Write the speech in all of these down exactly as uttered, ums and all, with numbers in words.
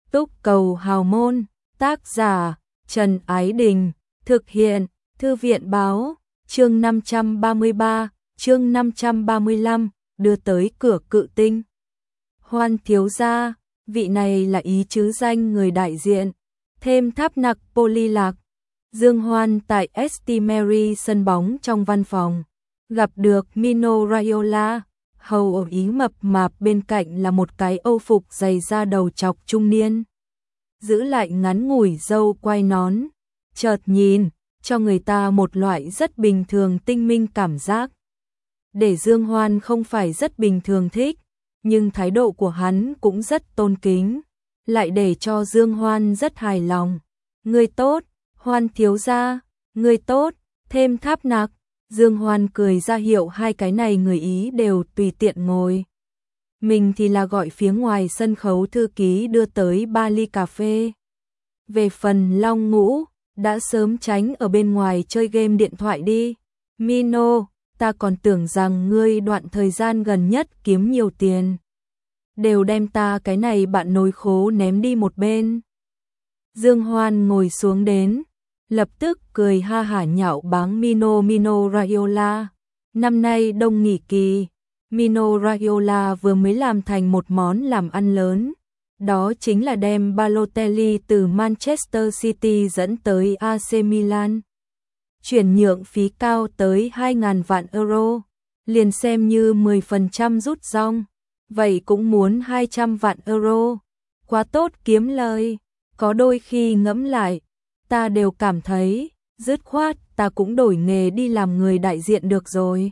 Túc Cầu Hào Môn, tác giả Trần Ái Đình, thực hiện Thư viện Báo, chương năm trăm ba mươi ba, chương năm trăm ba mươi lăm, đưa tới cửa Cự Tinh. Hoan thiếu gia, vị này là ý chứ danh người đại diện, thêm tháp nặc Poly Lạc. Dương Hoan tại ét tê Mary sân bóng trong văn phòng, gặp được Mino Raiola, hầu ý mập mạp bên cạnh là một cái âu phục dày da đầu chọc trung niên. Giữ lại ngắn ngủi râu quai nón, chợt nhìn, cho người ta một loại rất bình thường tinh minh cảm giác. Để Dương Hoan không phải rất bình thường thích, nhưng thái độ của hắn cũng rất tôn kính, lại để cho Dương Hoan rất hài lòng. Người tốt, Hoan thiếu gia, người tốt, thêm tháp nặc. Dương Hoan cười ra hiệu hai cái này người Ý đều tùy tiện ngồi. Mình thì là gọi phía ngoài sân khấu thư ký đưa tới ba ly cà phê. Về phần Long Ngũ, đã sớm tránh ở bên ngoài chơi game điện thoại đi. Mino, ta còn tưởng rằng ngươi đoạn thời gian gần nhất kiếm nhiều tiền. Đều đem ta cái này bạn nối khố ném đi một bên. Dương Hoan ngồi xuống đến, lập tức cười ha hả nhạo báng Mino Mino Raiola. Năm nay đông nghỉ kỳ, Mino Raiola vừa mới làm thành một món làm ăn lớn. Đó chính là đem Balotelli từ Manchester City dẫn tới a xê Milan. Chuyển nhượng phí cao tới hai nghìn vạn euro, liền xem như mười phần trăm rút rong, vậy cũng muốn hai trăm vạn euro. Quá tốt kiếm lời, có đôi khi ngẫm lại, ta đều cảm thấy, dứt khoát ta cũng đổi nghề đi làm người đại diện được rồi.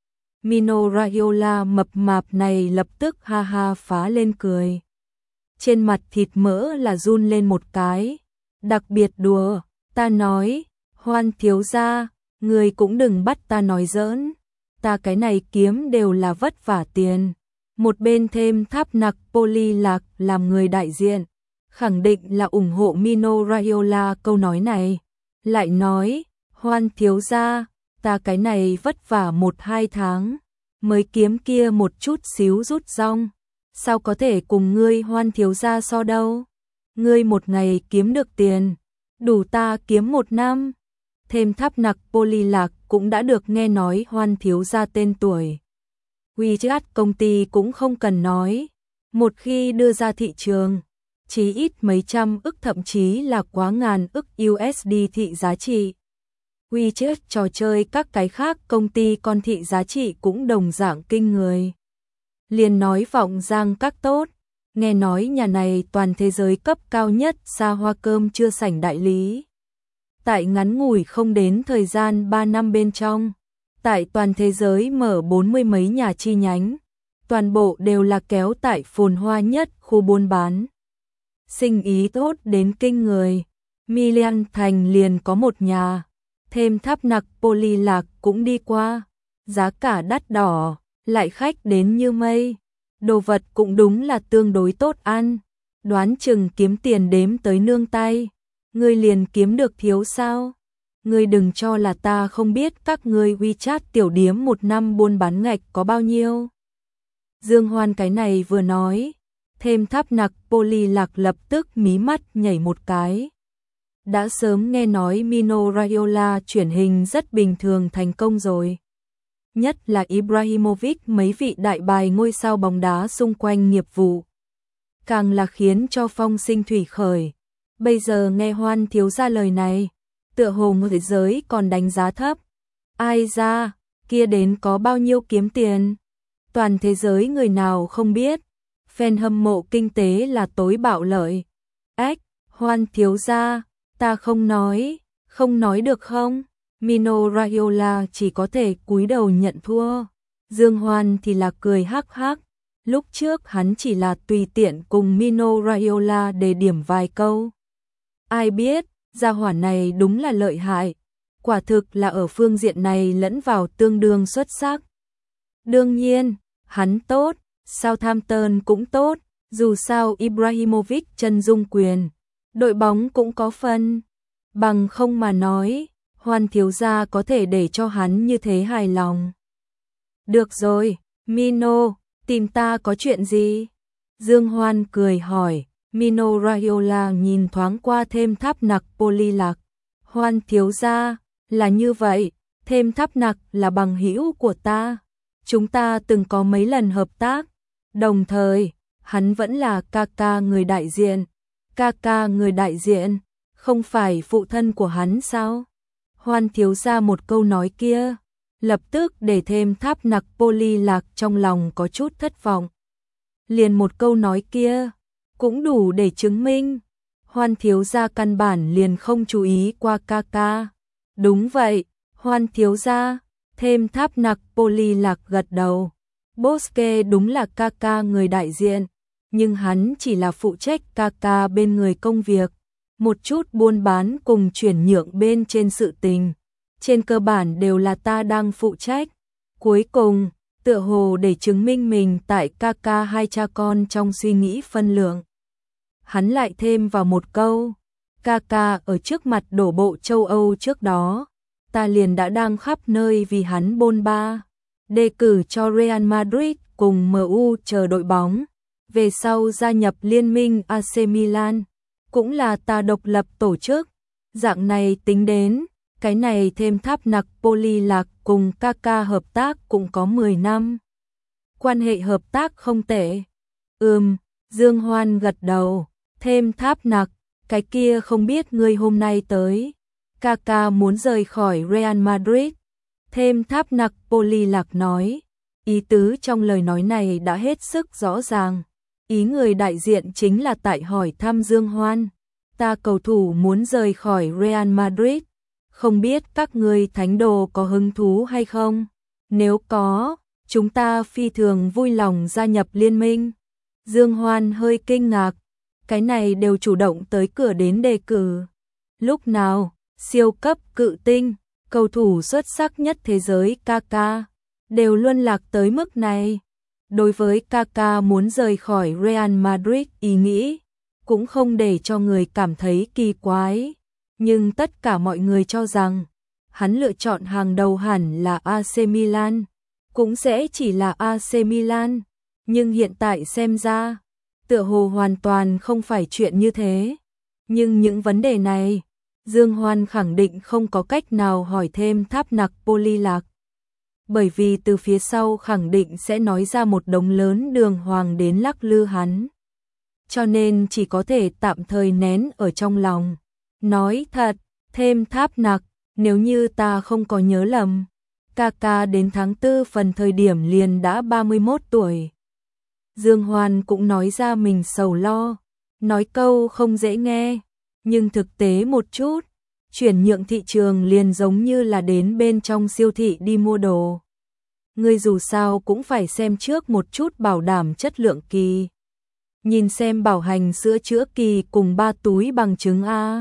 Mino Raiola mập mạp này lập tức ha ha phá lên cười. Trên mặt thịt mỡ là run lên một cái, đặc biệt đùa, ta nói, Hoan thiếu gia, người cũng đừng bắt ta nói giỡn, ta cái này kiếm đều là vất vả tiền. Một bên thêm tháp nặc Poly Lạc làm người đại diện, khẳng định là ủng hộ Mino Raiola câu nói này. Lại nói, Hoan thiếu gia, ta cái này vất vả một hai tháng, mới kiếm kia một chút xíu rút rong. Sao có thể cùng ngươi Hoan thiếu gia so đâu? Ngươi một ngày kiếm được tiền, đủ ta kiếm một năm. Thêm tháp nặc Poly Lạc cũng đã được nghe nói Hoan thiếu gia tên tuổi. WeChat công ty cũng không cần nói, một khi đưa ra thị trường, chỉ ít mấy trăm ức thậm chí là quá ngàn ức u ét đê thị giá trị. WeChat trò chơi các cái khác công ty con thị giá trị cũng đồng dạng kinh người. Liền nói vọng giang các tốt, nghe nói nhà này toàn thế giới cấp cao nhất xa hoa cơm chưa sảnh đại lý. Tại ngắn ngủi không đến thời gian ba năm bên trong, tại toàn thế giới mở bốn mươi mấy nhà chi nhánh, toàn bộ đều là kéo tại phồn hoa nhất khu buôn bán. Sinh ý tốt đến kinh người, Milan thành liền có một nhà, thêm tháp nặc Poly Lạc cũng đi qua, giá cả đắt đỏ, lại khách đến như mây, đồ vật cũng đúng là tương đối tốt ăn, đoán chừng kiếm tiền đếm tới nương tay, ngươi liền kiếm được thiếu sao? Ngươi đừng cho là ta không biết các ngươi WeChat tiểu điếm một năm buôn bán ngạch có bao nhiêu. Dương Hoan cái này vừa nói, thêm tháp nặc Poly Lạc lập tức mí mắt nhảy một cái. Đã sớm nghe nói Mino Raiola chuyển hình rất bình thường thành công rồi. Nhất là Ibrahimovic mấy vị đại bài ngôi sao bóng đá xung quanh nghiệp vụ. Càng là khiến cho phong sinh thủy khởi. Bây giờ nghe Hoan thiếu gia lời này, tựa hồ người giới còn đánh giá thấp. Ai ra, kia đến có bao nhiêu kiếm tiền? Toàn thế giới người nào không biết, fan hâm mộ kinh tế là tối bạo lợi. Ếch, Hoan thiếu gia, ta không nói, không nói được không? Mino Raiola chỉ có thể cúi đầu nhận thua. Dương Hoan thì là cười hắc hắc. Lúc trước hắn chỉ là tùy tiện cùng Mino Raiola để điểm vài câu. Ai biết, gia hỏa này đúng là lợi hại. Quả thực là ở phương diện này lẫn vào tương đương xuất sắc. Đương nhiên, hắn tốt, Southampton cũng tốt, dù sao Ibrahimovic chân dung quyền, đội bóng cũng có phần. Bằng không mà nói, Hoan thiếu gia có thể để cho hắn như thế hài lòng. Được rồi, Mino, tìm ta có chuyện gì? Dương Hoan cười hỏi, Mino Raiola nhìn thoáng qua Thêm Tháp Nặc Poly Lạc. Hoan thiếu gia, là như vậy, Thêm Tháp Nặc là bằng hữu của ta. Chúng ta từng có mấy lần hợp tác. Đồng thời, hắn vẫn là ca ca người đại diện. Ca ca người đại diện, không phải phụ thân của hắn sao? Hoan thiếu gia một câu nói kia, lập tức để Thêm Tháp Nặc Poly Lạc trong lòng có chút thất vọng. Liền một câu nói kia, cũng đủ để chứng minh. Hoan thiếu gia căn bản liền không chú ý qua ca ca. Đúng vậy, Hoan thiếu gia, Thêm Tháp Nặc Poly Lạc gật đầu. Bosque đúng là ca ca người đại diện, nhưng hắn chỉ là phụ trách ca ca bên người công việc, một chút buôn bán cùng chuyển nhượng bên trên sự tình. Trên cơ bản đều là ta đang phụ trách. Cuối cùng, tựa hồ để chứng minh mình tại ca ca hai cha con trong suy nghĩ phân lượng. Hắn lại thêm vào một câu, ca ca ở trước mặt đổ bộ châu Âu trước đó, ta liền đã đang khắp nơi vì hắn bôn ba, đề cử cho Real Madrid cùng em u chờ đội bóng, về sau gia nhập liên minh a xê Milan, cũng là ta độc lập tổ chức, dạng này tính đến, cái này Thêm Tháp Nặc Poly Lạc cùng ca ca hợp tác cũng có mười năm. Quan hệ hợp tác không tệ. Ừm, Dương Hoan gật đầu, Thêm Tháp Nặc, cái kia không biết ngươi hôm nay tới. Ca ca muốn rời khỏi Real Madrid. Thêm Tháp Nặc Poly Lạc nói, ý tứ trong lời nói này đã hết sức rõ ràng. Ý người đại diện chính là tại hỏi thăm Dương Hoan. Ta cầu thủ muốn rời khỏi Real Madrid. Không biết các ngươi thánh đồ có hứng thú hay không? Nếu có, chúng ta phi thường vui lòng gia nhập liên minh. Dương Hoan hơi kinh ngạc. Cái này đều chủ động tới cửa đến đề cử. Lúc nào, siêu cấp cự tinh, cầu thủ xuất sắc nhất thế giới ca ca, đều luân lạc tới mức này. Đối với ca ca muốn rời khỏi Real Madrid ý nghĩ, cũng không để cho người cảm thấy kỳ quái. Nhưng tất cả mọi người cho rằng, hắn lựa chọn hàng đầu hẳn là a xê Milan, cũng sẽ chỉ là a xê Milan. Nhưng hiện tại xem ra, tựa hồ hoàn toàn không phải chuyện như thế. Nhưng những vấn đề này, Dương Hoan khẳng định không có cách nào hỏi thêm Tháp Nặc Poly Lạc. Bởi vì từ phía sau khẳng định sẽ nói ra một đống lớn đường hoàng đến lắc lư hắn. Cho nên chỉ có thể tạm thời nén ở trong lòng. Nói thật, Thêm Tháp Nặc, nếu như ta không có nhớ lầm, ca ca đến tháng tư phần thời điểm liền đã ba mươi mốt tuổi. Dương Hoan cũng nói ra mình sầu lo, nói câu không dễ nghe, nhưng thực tế một chút, chuyển nhượng thị trường liền giống như là đến bên trong siêu thị đi mua đồ. Người dù sao cũng phải xem trước một chút bảo đảm chất lượng kỳ. Nhìn xem bảo hành sữa chữa kỳ cùng ba túi bằng chứng A.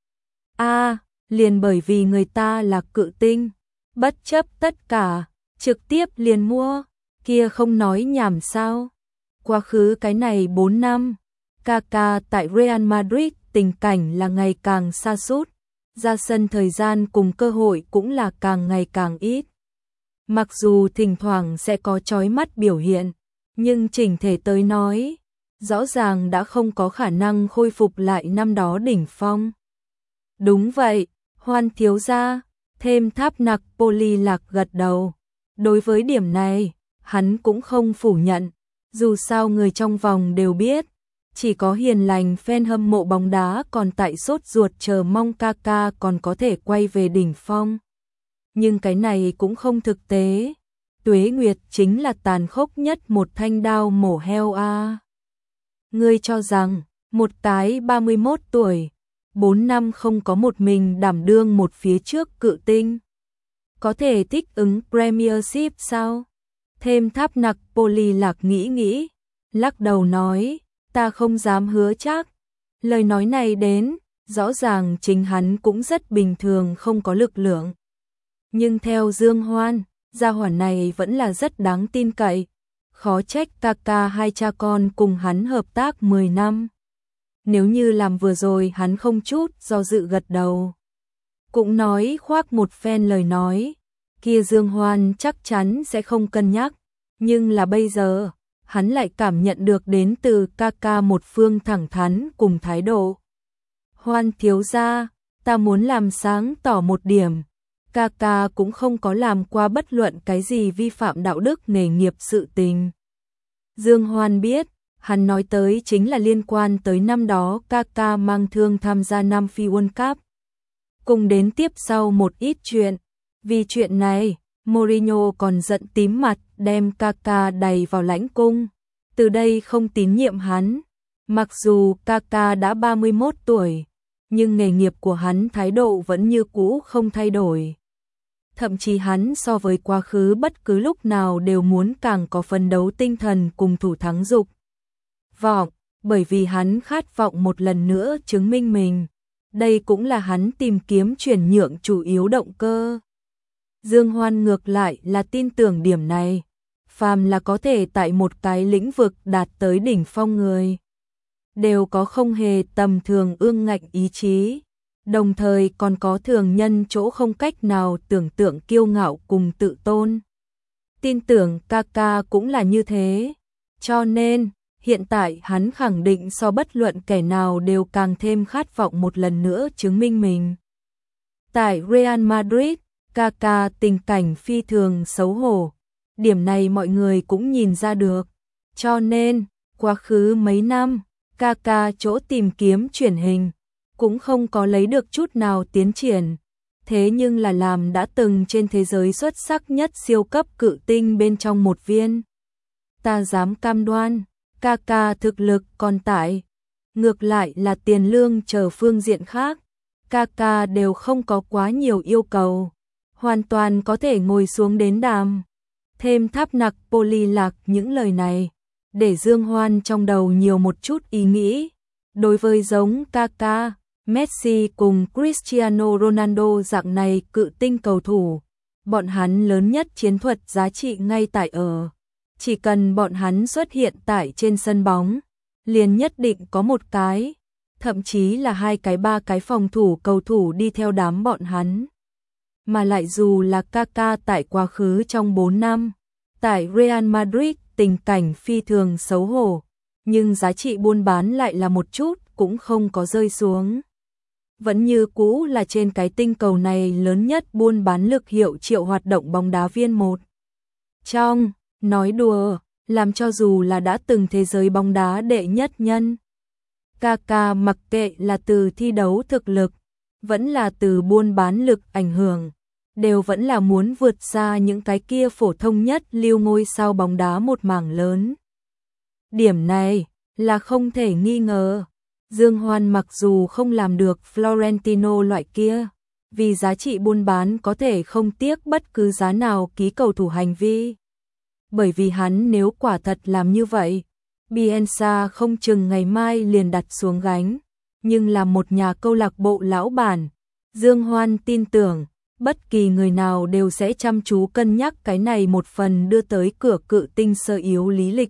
A, liền bởi vì người ta là cự tinh, bất chấp tất cả, trực tiếp liền mua, kia không nói nhảm sao. Quá khứ cái này bốn năm, ca ca tại Real Madrid tình cảnh là ngày càng sa sút, ra sân thời gian cùng cơ hội cũng là càng ngày càng ít. Mặc dù thỉnh thoảng sẽ có chói mắt biểu hiện, nhưng chỉnh thể tới nói, rõ ràng đã không có khả năng khôi phục lại năm đó đỉnh phong. Đúng vậy, Hoan thiếu gia, Thêm Tháp Nặc Poly Lạc gật đầu. Đối với điểm này, hắn cũng không phủ nhận, dù sao người trong vòng đều biết, chỉ có hiền lành fan hâm mộ bóng đá còn tại sốt ruột chờ mong ca ca còn có thể quay về đỉnh phong. Nhưng cái này cũng không thực tế. Tuế Nguyệt chính là tàn khốc nhất một thanh đao mổ heo a. Ngươi cho rằng, một cái ba mươi mốt tuổi, bốn năm không có một mình đảm đương một phía trước cự tinh, có thể thích ứng Premiership sao? Thêm Tháp Nặc Poly Lạc nghĩ nghĩ, lắc đầu nói, ta không dám hứa chắc. Lời nói này đến, rõ ràng chính hắn cũng rất bình thường không có lực lượng. Nhưng theo Dương Hoan, gia hỏa này vẫn là rất đáng tin cậy. Khó trách ca ca hai cha con cùng hắn hợp tác mười năm. Nếu như làm vừa rồi hắn không chút do dự gật đầu. Cũng nói khoác một phen lời nói, kia Dương Hoan chắc chắn sẽ không cân nhắc. Nhưng là bây giờ, hắn lại cảm nhận được đến từ Kaka một phương thẳng thắn cùng thái độ. Hoan thiếu gia, ta muốn làm sáng tỏ một điểm. Kaka cũng không có làm qua bất luận cái gì vi phạm đạo đức nghề nghiệp sự tình. Dương Hoan biết, hắn nói tới chính là liên quan tới năm đó Kaka mang thương tham gia Nam Phi World Cup. Cùng đến tiếp sau một ít chuyện. Vì chuyện này, Mourinho còn giận tím mặt đem Kaka đày vào lãnh cung. Từ đây không tín nhiệm hắn. Mặc dù Kaka đã ba mươi mốt tuổi, nhưng nghề nghiệp của hắn thái độ vẫn như cũ không thay đổi. Thậm chí hắn so với quá khứ bất cứ lúc nào đều muốn càng có phấn đấu tinh thần cùng thủ thắng dục vọng, bởi vì hắn khát vọng một lần nữa chứng minh mình. Đây cũng là hắn tìm kiếm chuyển nhượng chủ yếu động cơ. Dương Hoan ngược lại là tin tưởng điểm này. Phàm là có thể tại một cái lĩnh vực đạt tới đỉnh phong người, đều có không hề tầm thường ương ngạnh ý chí, đồng thời còn có thường nhân chỗ không cách nào tưởng tượng kiêu ngạo cùng tự tôn. Tin tưởng Kaka cũng là như thế, cho nên hiện tại hắn khẳng định so bất luận kẻ nào đều càng thêm khát vọng một lần nữa chứng minh mình. Tại Real Madrid, Kaka tình cảnh phi thường xấu hổ, điểm này mọi người cũng nhìn ra được, cho nên quá khứ mấy năm Kaka chỗ tìm kiếm chuyển hình cũng không có lấy được chút nào tiến triển. Thế nhưng là làm đã từng trên thế giới xuất sắc nhất siêu cấp cự tinh bên trong một viên, ta dám cam đoan Kaka thực lực còn tại. Ngược lại là tiền lương chờ phương diện khác, Kaka đều không có quá nhiều yêu cầu, hoàn toàn có thể ngồi xuống đến đàm. Thêm tháp nặc poly lạc những lời này, để Dương Hoan trong đầu nhiều một chút ý nghĩ. Đối với giống Kaka, Messi cùng Cristiano Ronaldo dạng này cự tinh cầu thủ, bọn hắn lớn nhất chiến thuật giá trị ngay tại ở. Chỉ cần bọn hắn xuất hiện tại trên sân bóng, liền nhất định có một cái, thậm chí là hai cái ba cái phòng thủ cầu thủ đi theo đám bọn hắn. Mà lại dù là Kaka tại quá khứ trong bốn năm, tại Real Madrid tình cảnh phi thường xấu hổ, nhưng giá trị buôn bán lại là một chút cũng không có rơi xuống. Vẫn như cũ là trên cái tinh cầu này lớn nhất buôn bán lực hiệu triệu hoạt động bóng đá viên một. Trong, nói đùa, làm cho dù là đã từng thế giới bóng đá đệ nhất nhân, Kaka mặc kệ là từ thi đấu thực lực, vẫn là từ buôn bán lực ảnh hưởng, đều vẫn là muốn vượt xa những cái kia phổ thông nhất lưu ngôi sao bóng đá một mảng lớn. Điểm này là không thể nghi ngờ. Dương Hoan mặc dù không làm được Florentino loại kia, vì giá trị buôn bán có thể không tiếc bất cứ giá nào ký cầu thủ hành vi. Bởi vì hắn nếu quả thật làm như vậy, Bielsa không chừng ngày mai liền đặt xuống gánh. Nhưng là một nhà câu lạc bộ lão bản, Dương Hoan tin tưởng, bất kỳ người nào đều sẽ chăm chú cân nhắc cái này một phần đưa tới cửa cự tinh sơ yếu lý lịch.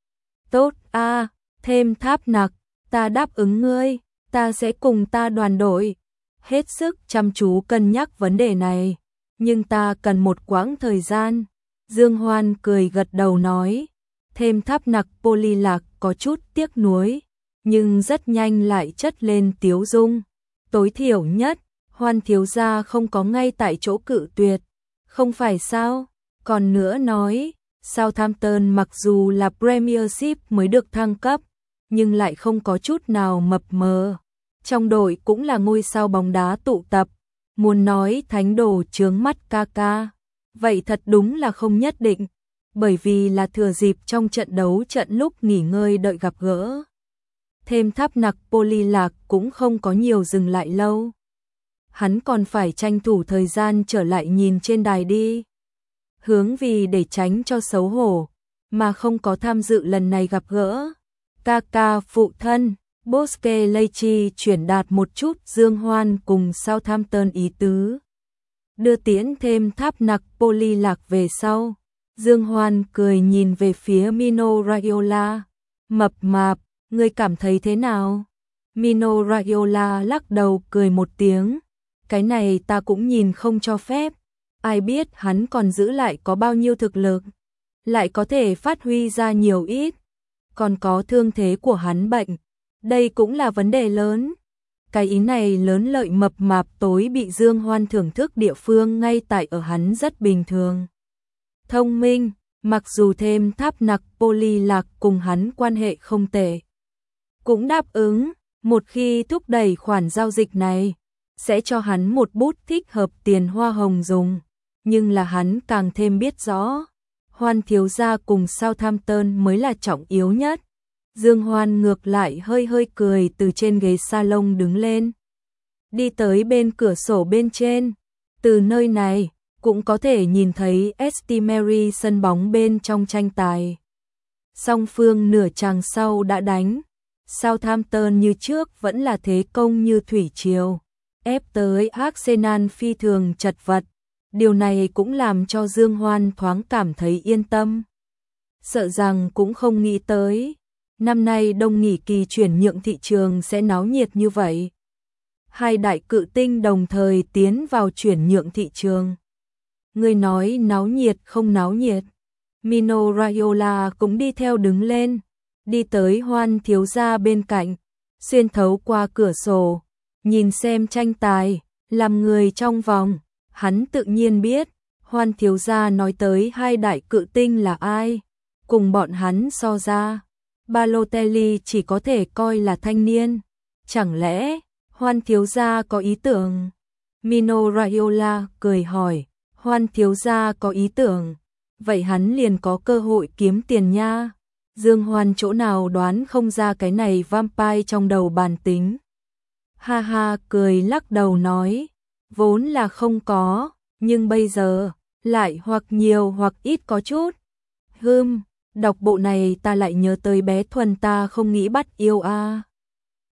Tốt a, à, thêm tháp nặc, ta đáp ứng ngươi, ta sẽ cùng ta đoàn đội hết sức chăm chú cân nhắc vấn đề này, nhưng ta cần một quãng thời gian. Dương Hoan cười gật đầu nói, thêm tháp nặc poly lạc có chút tiếc nuối, nhưng rất nhanh lại chất lên tiếu dung. Tối thiểu nhất, Hoan thiếu gia không có ngay tại chỗ cự tuyệt, không phải sao? Còn nữa nói, Southampton mặc dù là Premiership mới được thăng cấp, nhưng lại không có chút nào mập mờ. Trong đội cũng là ngôi sao bóng đá tụ tập, muốn nói thánh đồ chướng mắt Kaka, vậy thật đúng là không nhất định, bởi vì là thừa dịp trong trận đấu trận lúc nghỉ ngơi đợi gặp gỡ. Thêm tháp nặc poly lạc cũng không có nhiều dừng lại lâu. Hắn còn phải tranh thủ thời gian trở lại nhìn trên đài đi. Hướng vì để tránh cho xấu hổ, mà không có tham dự lần này gặp gỡ. Kaka phụ thân, Bosque Leichi chuyển đạt một chút Dương Hoan cùng Southampton ý tứ. Đưa tiễn thêm tháp nặc poly lạc về sau. Dương Hoan cười nhìn về phía Mino Raiola. Mập mạp, ngươi cảm thấy thế nào? Mino Raiola lắc đầu cười một tiếng. Cái này ta cũng nhìn không cho phép. Ai biết hắn còn giữ lại có bao nhiêu thực lực. lại có thể phát huy ra nhiều ít. Còn có thương thế của hắn bệnh, đây cũng là vấn đề lớn. Cái ý này lớn lợi mập mạp tối bị Dương Hoan thưởng thức địa phương ngay tại ở hắn rất bình thường. Thông minh, mặc dù thêm tháp nặc poly lạc cùng hắn quan hệ không tệ. Cũng đáp ứng, một khi thúc đẩy khoản giao dịch này, sẽ cho hắn một bút thích hợp tiền hoa hồng dùng. Nhưng là hắn càng thêm biết rõ, Hoan thiếu gia cùng Southampton mới là trọng yếu nhất. Dương Hoan ngược lại hơi hơi cười từ trên ghế salon đứng lên. Đi tới bên cửa sổ bên trên. Từ nơi này, cũng có thể nhìn thấy St Mary sân bóng bên trong tranh tài. Song phương nửa chàng sau đã đánh. Southampton như trước vẫn là thế công như thủy triều. Ép tới Arsenal phi thường chật vật. Điều này cũng làm cho Dương Hoan thoáng cảm thấy yên tâm. Sợ rằng cũng không nghĩ tới. Năm nay đông nghỉ kỳ chuyển nhượng thị trường sẽ náo nhiệt như vậy. Hai đại cự tinh đồng thời tiến vào chuyển nhượng thị trường. Người nói náo nhiệt không náo nhiệt. Mino Raiola cũng đi theo đứng lên. Đi tới Hoan thiếu gia bên cạnh. Xuyên thấu qua cửa sổ. Nhìn xem tranh tài. Làm người trong vòng. Hắn tự nhiên biết. Hoan thiếu gia nói tới hai đại cự tinh là ai. Cùng bọn hắn so ra. Balotelli chỉ có thể coi là thanh niên. Chẳng lẽ Hoan thiếu gia có ý tưởng? Mino Raiola cười hỏi. Hoan thiếu gia có ý tưởng, vậy hắn liền có cơ hội kiếm tiền nha. Dương Hoan chỗ nào đoán không ra cái này vampire trong đầu bàn tính. Ha ha cười lắc đầu nói, vốn là không có, nhưng bây giờ, lại hoặc nhiều hoặc ít có chút. Hừm, đọc bộ này ta lại nhớ tới bé Thuần ta không nghĩ bắt yêu a. À.